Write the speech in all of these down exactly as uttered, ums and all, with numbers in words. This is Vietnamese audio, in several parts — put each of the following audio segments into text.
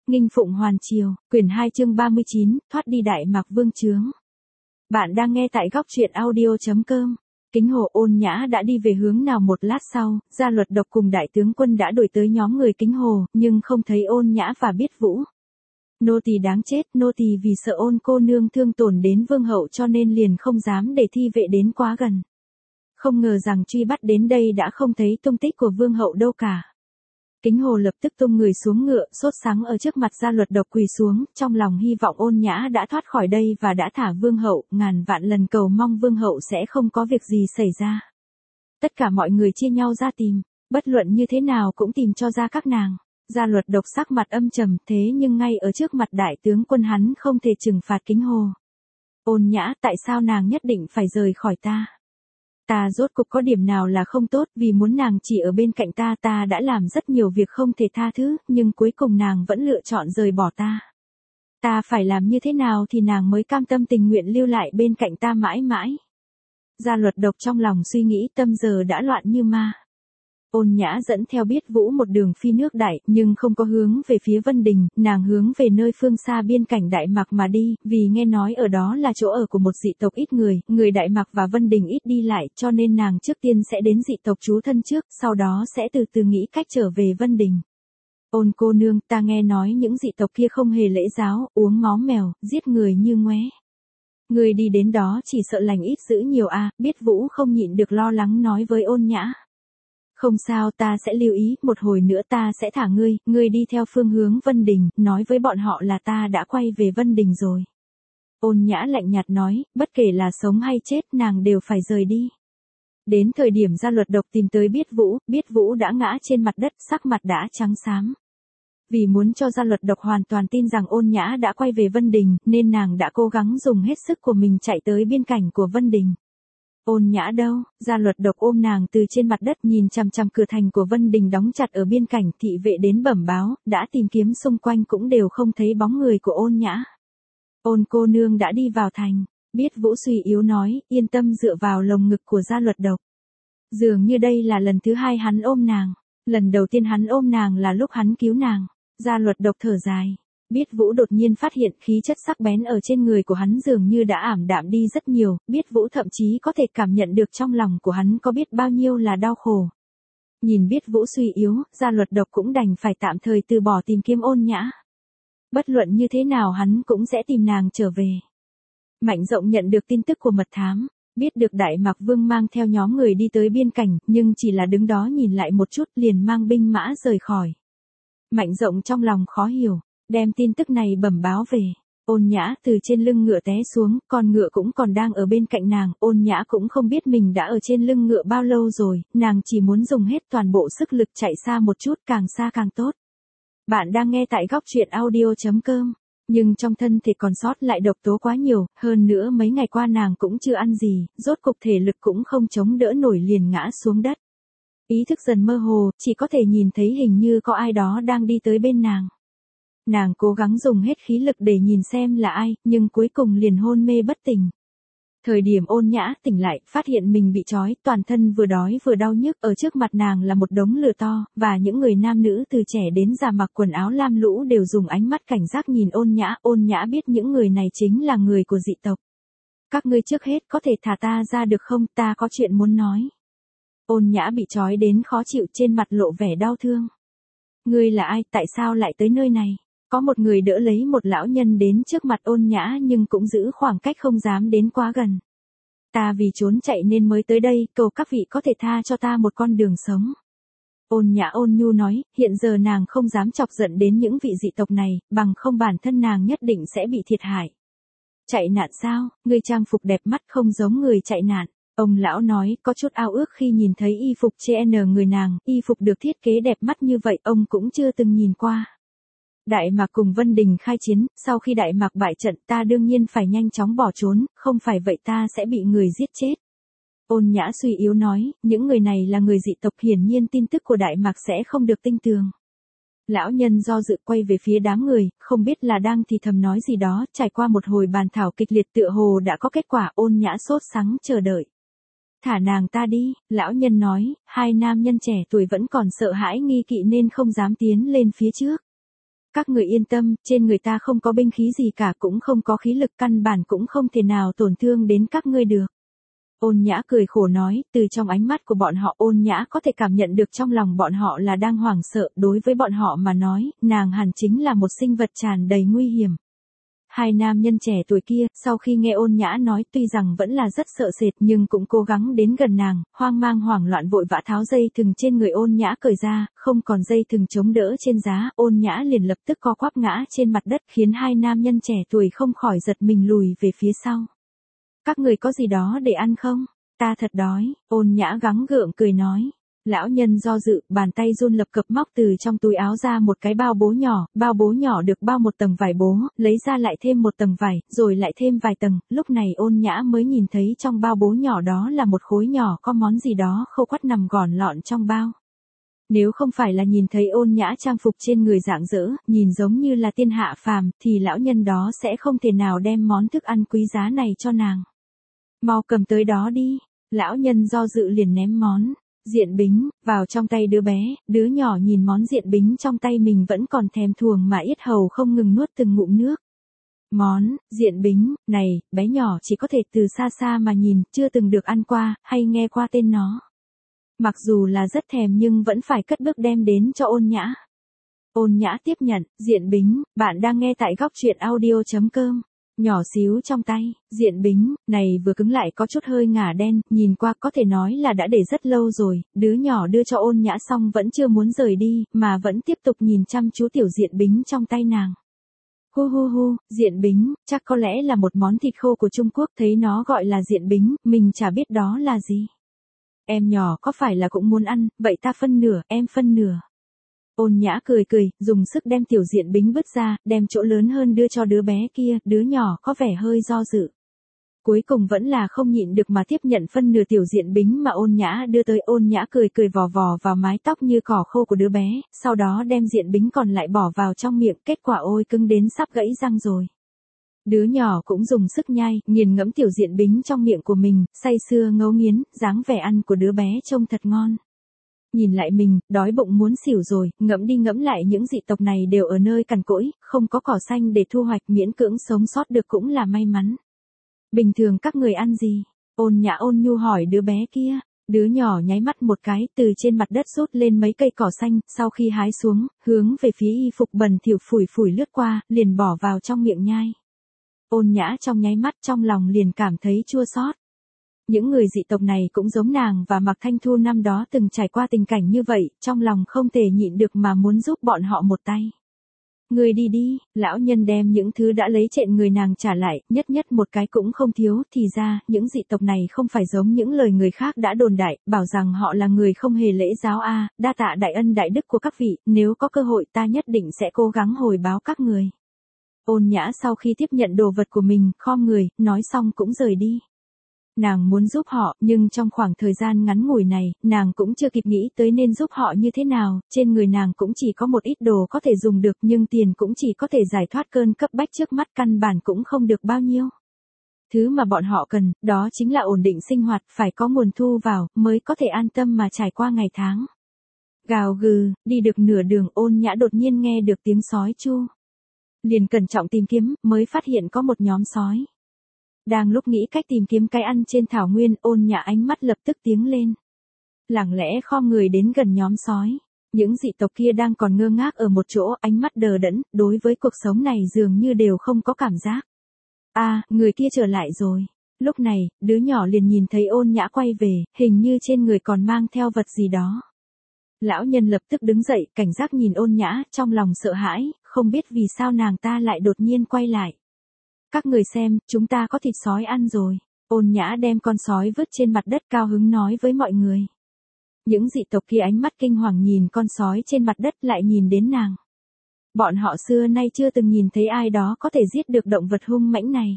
Nghinh Phụng Hoàn Triều, quyển hai chương ba mươi chín, thoát đi Đại Mạc Vương chướng. Bạn đang nghe tại góc truyện audio chấm com. Kính Hồ Ôn Nhã đã đi về hướng nào một lát sau, Gia Luật Độc cùng đại tướng quân đã đuổi tới nhóm người Kính Hồ, nhưng không thấy Ôn Nhã và Biết Vũ. Nô tỳ đáng chết, nô tỳ vì sợ Ôn cô nương thương tổn đến vương hậu cho nên liền không dám để thi vệ đến quá gần. Không ngờ rằng truy bắt đến đây đã không thấy tung tích của vương hậu đâu cả. Kính Hồ lập tức tung người xuống ngựa, sốt sắng ở trước mặt Gia Luật Độc quỳ xuống, trong lòng hy vọng Ôn Nhã đã thoát khỏi đây và đã thả vương hậu, ngàn vạn lần cầu mong vương hậu sẽ không có việc gì xảy ra. Tất cả mọi người chia nhau ra tìm, bất luận như thế nào cũng tìm cho ra các nàng. Gia Luật Độc sắc mặt âm trầm, thế nhưng ngay ở trước mặt đại tướng quân hắn không thể trừng phạt Kính Hồ. Ôn Nhã, tại sao nàng nhất định phải rời khỏi ta? Ta rốt cục có điểm nào là không tốt, vì muốn nàng chỉ ở bên cạnh ta ta đã làm rất nhiều việc không thể tha thứ, nhưng cuối cùng nàng vẫn lựa chọn rời bỏ ta. Ta phải làm như thế nào thì nàng mới cam tâm tình nguyện lưu lại bên cạnh ta mãi mãi? Gia Luật Độc trong lòng suy nghĩ, tâm giờ đã loạn như ma. Ôn Nhã dẫn theo Biết Vũ một đường phi nước đại, nhưng không có hướng về phía Vân Đình, nàng hướng về nơi phương xa biên cảnh Đại Mạc mà đi, vì nghe nói ở đó là chỗ ở của một dị tộc ít người, người Đại Mạc và Vân Đình ít đi lại, cho nên nàng trước tiên sẽ đến dị tộc trú thân trước, sau đó sẽ từ từ nghĩ cách trở về Vân Đình. Ôn cô nương, ta nghe nói những dị tộc kia không hề lễ giáo, uống máu mèo, giết người như ngoé. Người đi đến đó chỉ sợ lành ít dữ nhiều à, Biết Vũ không nhịn được lo lắng nói với Ôn Nhã. Không sao, ta sẽ lưu ý, một hồi nữa ta sẽ thả ngươi, ngươi đi theo phương hướng Vân Đình, nói với bọn họ là ta đã quay về Vân Đình rồi. Ôn Nhã lạnh nhạt nói, bất kể là sống hay chết nàng đều phải rời đi. Đến thời điểm Gia Luật Độc tìm tới Biết Vũ, Biết Vũ đã ngã trên mặt đất, sắc mặt đã trắng xám. Vì muốn cho Gia Luật Độc hoàn toàn tin rằng Ôn Nhã đã quay về Vân Đình, nên nàng đã cố gắng dùng hết sức của mình chạy tới biên cảnh của Vân Đình. Ôn Nhã đâu? Gia Luật Độc ôm nàng từ trên mặt đất nhìn chằm chằm cửa thành của Vân Đình đóng chặt ở biên cảnh, thị vệ đến bẩm báo, đã tìm kiếm xung quanh cũng đều không thấy bóng người của Ôn Nhã. Ôn cô nương đã đi vào thành, Biết Vũ suy yếu nói, yên tâm dựa vào lồng ngực của Gia Luật Độc. Dường như đây là lần thứ hai hắn ôm nàng, lần đầu tiên hắn ôm nàng là lúc hắn cứu nàng. Gia Luật Độc thở dài. Biết Vũ đột nhiên phát hiện khí chất sắc bén ở trên người của hắn dường như đã ảm đạm đi rất nhiều, Biết Vũ thậm chí có thể cảm nhận được trong lòng của hắn có biết bao nhiêu là đau khổ. Nhìn Biết Vũ suy yếu, Gia Luật Độc cũng đành phải tạm thời từ bỏ tìm kiếm Ôn Nhã. Bất luận như thế nào hắn cũng sẽ tìm nàng trở về. Mạnh Rộng nhận được tin tức của mật thám, biết được Đại Mạc Vương mang theo nhóm người đi tới biên cảnh, nhưng chỉ là đứng đó nhìn lại một chút liền mang binh mã rời khỏi. Mạnh Rộng trong lòng khó hiểu. Đem tin tức này bẩm báo về. Ôn Nhã từ trên lưng ngựa té xuống, con ngựa cũng còn đang ở bên cạnh nàng, Ôn Nhã cũng không biết mình đã ở trên lưng ngựa bao lâu rồi, nàng chỉ muốn dùng hết toàn bộ sức lực chạy xa một chút, càng xa càng tốt. Bạn đang nghe tại góc truyện audio chấm com, nhưng trong thân thể còn sót lại độc tố quá nhiều, hơn nữa mấy ngày qua nàng cũng chưa ăn gì, rốt cục thể lực cũng không chống đỡ nổi liền ngã xuống đất. Ý thức dần mơ hồ, chỉ có thể nhìn thấy hình như có ai đó đang đi tới bên nàng. Nàng cố gắng dùng hết khí lực để nhìn xem là ai, nhưng cuối cùng liền hôn mê bất tỉnh. Thời điểm Ôn Nhã tỉnh lại, phát hiện mình bị trói, toàn thân vừa đói vừa đau nhức, ở trước mặt nàng là một đống lửa to, và những người nam nữ từ trẻ đến già mặc quần áo lam lũ đều dùng ánh mắt cảnh giác nhìn Ôn Nhã, Ôn Nhã biết những người này chính là người của dị tộc. Các ngươi trước hết có thể thả ta ra được không, ta có chuyện muốn nói. Ôn Nhã bị trói đến khó chịu, trên mặt lộ vẻ đau thương. Ngươi là ai, tại sao lại tới nơi này? Có một người đỡ lấy một lão nhân đến trước mặt Ôn Nhã nhưng cũng giữ khoảng cách không dám đến quá gần. Ta vì trốn chạy nên mới tới đây, cầu các vị có thể tha cho ta một con đường sống. Ôn Nhã ôn nhu nói, hiện giờ nàng không dám chọc giận đến những vị dị tộc này, bằng không bản thân nàng nhất định sẽ bị thiệt hại. Chạy nạn sao, ngươi trang phục đẹp mắt không giống người chạy nạn. Ông lão nói, có chút ao ước khi nhìn thấy y phục trên người nàng, y phục được thiết kế đẹp mắt như vậy ông cũng chưa từng nhìn qua. Đại Mạc cùng Vân Đình khai chiến, sau khi Đại Mạc bại trận ta đương nhiên phải nhanh chóng bỏ trốn, không phải vậy ta sẽ bị người giết chết. Ôn Nhã suy yếu nói, những người này là người dị tộc, hiển nhiên tin tức của Đại Mạc sẽ không được tinh tường. Lão nhân do dự quay về phía đám người, không biết là đang thì thầm nói gì đó, trải qua một hồi bàn thảo kịch liệt tựa hồ đã có kết quả. Ôn Nhã sốt sắng chờ đợi. Thả nàng ta đi, lão nhân nói, hai nam nhân trẻ tuổi vẫn còn sợ hãi nghi kỵ nên không dám tiến lên phía trước. Các người yên tâm, trên người ta không có binh khí gì cả, cũng không có khí lực, căn bản cũng không thể nào tổn thương đến các ngươi được. Ôn Nhã cười khổ nói, từ trong ánh mắt của bọn họ Ôn Nhã có thể cảm nhận được trong lòng bọn họ là đang hoảng sợ, đối với bọn họ mà nói, nàng hẳn chính là một sinh vật tràn đầy nguy hiểm. Hai nam nhân trẻ tuổi kia, sau khi nghe Ôn Nhã nói tuy rằng vẫn là rất sợ sệt nhưng cũng cố gắng đến gần nàng, hoang mang hoảng loạn vội vã tháo dây thừng trên người Ôn Nhã cởi ra, không còn dây thừng chống đỡ trên giá, Ôn Nhã liền lập tức co quắp ngã trên mặt đất khiến hai nam nhân trẻ tuổi không khỏi giật mình lùi về phía sau. Các người có gì đó để ăn không? Ta thật đói, Ôn Nhã gắng gượng cười nói. Lão nhân do dự, bàn tay run lập cập móc từ trong túi áo ra một cái bao bố nhỏ, bao bố nhỏ được bao một tầng vải bố, lấy ra lại thêm một tầng vải, rồi lại thêm vài tầng, lúc này Ôn Nhã mới nhìn thấy trong bao bố nhỏ đó là một khối nhỏ có món gì đó khô quắt nằm gọn lọn trong bao. Nếu không phải là nhìn thấy Ôn Nhã trang phục trên người rạng rỡ, nhìn giống như là tiên hạ phàm, thì lão nhân đó sẽ không thể nào đem món thức ăn quý giá này cho nàng. Mau cầm tới đó đi, lão nhân do dự liền ném món diện bính vào trong tay đứa bé, đứa nhỏ nhìn món diện bính trong tay mình vẫn còn thèm thuồng mà yết hầu không ngừng nuốt từng ngụm nước. Món diện bính này, bé nhỏ chỉ có thể từ xa xa mà nhìn, chưa từng được ăn qua, hay nghe qua tên nó. Mặc dù là rất thèm nhưng vẫn phải cất bước đem đến cho Ôn Nhã. Ôn Nhã tiếp nhận, diện bính, bạn đang nghe tại góc truyện audio chấm com. Nhỏ xíu trong tay, diện bính, này vừa cứng lại có chút hơi ngả đen, nhìn qua có thể nói là đã để rất lâu rồi, đứa nhỏ đưa cho Ôn Nhã xong vẫn chưa muốn rời đi, mà vẫn tiếp tục nhìn chăm chú tiểu diện bính trong tay nàng. Hu hu hu, diện bính, chắc có lẽ là một món thịt khô của Trung Quốc, thấy nó gọi là diện bính, mình chả biết đó là gì. Em nhỏ có phải là cũng muốn ăn, vậy ta phân nửa, em phân nửa. Ôn Nhã cười cười, dùng sức đem tiểu diện bính vứt ra, đem chỗ lớn hơn đưa cho đứa bé kia, đứa nhỏ có vẻ hơi do dự. Cuối cùng vẫn là không nhịn được mà tiếp nhận phân nửa tiểu diện bính mà Ôn Nhã đưa tới. Ôn Nhã cười cười vò vò vào mái tóc như cỏ khô của đứa bé, sau đó đem diện bính còn lại bỏ vào trong miệng, kết quả ôi cứng đến sắp gãy răng rồi. Đứa nhỏ cũng dùng sức nhai, nghiền ngẫm tiểu diện bính trong miệng của mình, say sưa ngấu nghiến, dáng vẻ ăn của đứa bé trông thật ngon. Nhìn lại mình, đói bụng muốn xỉu rồi, ngẫm đi ngẫm lại những dị tộc này đều ở nơi cằn cỗi, không có cỏ xanh để thu hoạch, miễn cưỡng sống sót được cũng là may mắn. Bình thường các người ăn gì? Ôn Nhã ôn nhu hỏi đứa bé kia. Đứa nhỏ nháy mắt một cái, từ trên mặt đất sút lên mấy cây cỏ xanh, sau khi hái xuống, hướng về phía y phục bẩn thỉu phủi phủi lướt qua, liền bỏ vào trong miệng nhai. Ôn Nhã trong nháy mắt trong lòng liền cảm thấy chua xót. Những người dị tộc này cũng giống nàng và Mạc Thanh Thu năm đó từng trải qua tình cảnh như vậy, trong lòng không thể nhịn được mà muốn giúp bọn họ một tay. Người đi đi, lão nhân đem những thứ đã lấy trện người nàng trả lại, nhất nhất một cái cũng không thiếu, thì ra, những dị tộc này không phải giống những lời người khác đã đồn đại, bảo rằng họ là người không hề lễ giáo a, đa tạ đại ân đại đức của các vị, nếu có cơ hội ta nhất định sẽ cố gắng hồi báo các người. Ôn Nhã sau khi tiếp nhận đồ vật của mình, khom người, nói xong cũng rời đi. Nàng muốn giúp họ, nhưng trong khoảng thời gian ngắn ngủi này, nàng cũng chưa kịp nghĩ tới nên giúp họ như thế nào, trên người nàng cũng chỉ có một ít đồ có thể dùng được nhưng tiền cũng chỉ có thể giải thoát cơn cấp bách trước mắt, căn bản cũng không được bao nhiêu. Thứ mà bọn họ cần, đó chính là ổn định sinh hoạt, phải có nguồn thu vào, mới có thể an tâm mà trải qua ngày tháng. Gào gừ, đi được nửa đường Ôn Nhã đột nhiên nghe được tiếng sói chu. Liền cẩn trọng tìm kiếm, mới phát hiện có một nhóm sói. Đang lúc nghĩ cách tìm kiếm cái ăn trên thảo nguyên, Ôn Nhã ánh mắt lập tức tiến lên. Lặng lẽ khom người đến gần nhóm sói. Những dị tộc kia đang còn ngơ ngác ở một chỗ, ánh mắt đờ đẫn, đối với cuộc sống này dường như đều không có cảm giác. À, người kia trở lại rồi. Lúc này, đứa nhỏ liền nhìn thấy Ôn Nhã quay về, hình như trên người còn mang theo vật gì đó. Lão nhân lập tức đứng dậy, cảnh giác nhìn Ôn Nhã, trong lòng sợ hãi, không biết vì sao nàng ta lại đột nhiên quay lại. Các người xem, chúng ta có thịt sói ăn rồi. Ôn Nhã đem con sói vứt trên mặt đất cao hứng nói với mọi người. Những dị tộc kia ánh mắt kinh hoàng nhìn con sói trên mặt đất lại nhìn đến nàng. Bọn họ xưa nay chưa từng nhìn thấy ai đó có thể giết được động vật hung mãnh này.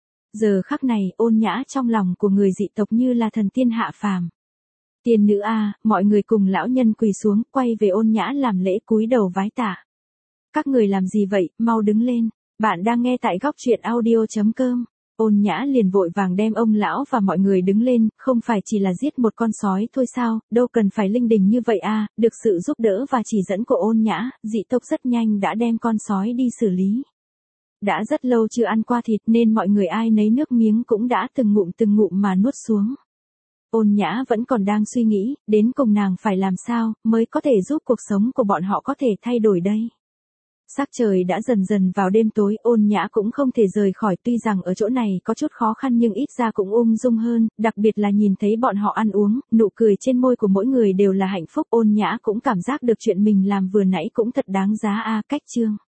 Giờ khắc này, Ôn Nhã trong lòng của người dị tộc như là thần tiên hạ phàm. Tiên nữ a, mọi người cùng lão nhân quỳ xuống, quay về Ôn Nhã làm lễ cúi đầu vái tạ. Các người làm gì vậy, mau đứng lên. Bạn đang nghe tại góc truyện audio chấm com. Ôn Nhã liền vội vàng đem ông lão và mọi người đứng lên, không phải chỉ là giết một con sói thôi sao, đâu cần phải linh đình như vậy à, được sự giúp đỡ và chỉ dẫn của Ôn Nhã, dị tộc rất nhanh đã đem con sói đi xử lý. Đã rất lâu chưa ăn qua thịt nên mọi người ai nấy nước miếng cũng đã từng ngụm từng ngụm mà nuốt xuống. Ôn Nhã vẫn còn đang suy nghĩ, đến cùng nàng phải làm sao, mới có thể giúp cuộc sống của bọn họ có thể thay đổi đây. Sắc trời đã dần dần vào đêm tối, Ôn Nhã cũng không thể rời khỏi, tuy rằng ở chỗ này có chút khó khăn nhưng ít ra cũng ung dung hơn, đặc biệt là nhìn thấy bọn họ ăn uống, nụ cười trên môi của mỗi người đều là hạnh phúc. Ôn Nhã cũng cảm giác được chuyện mình làm vừa nãy cũng thật đáng giá a. Cách chương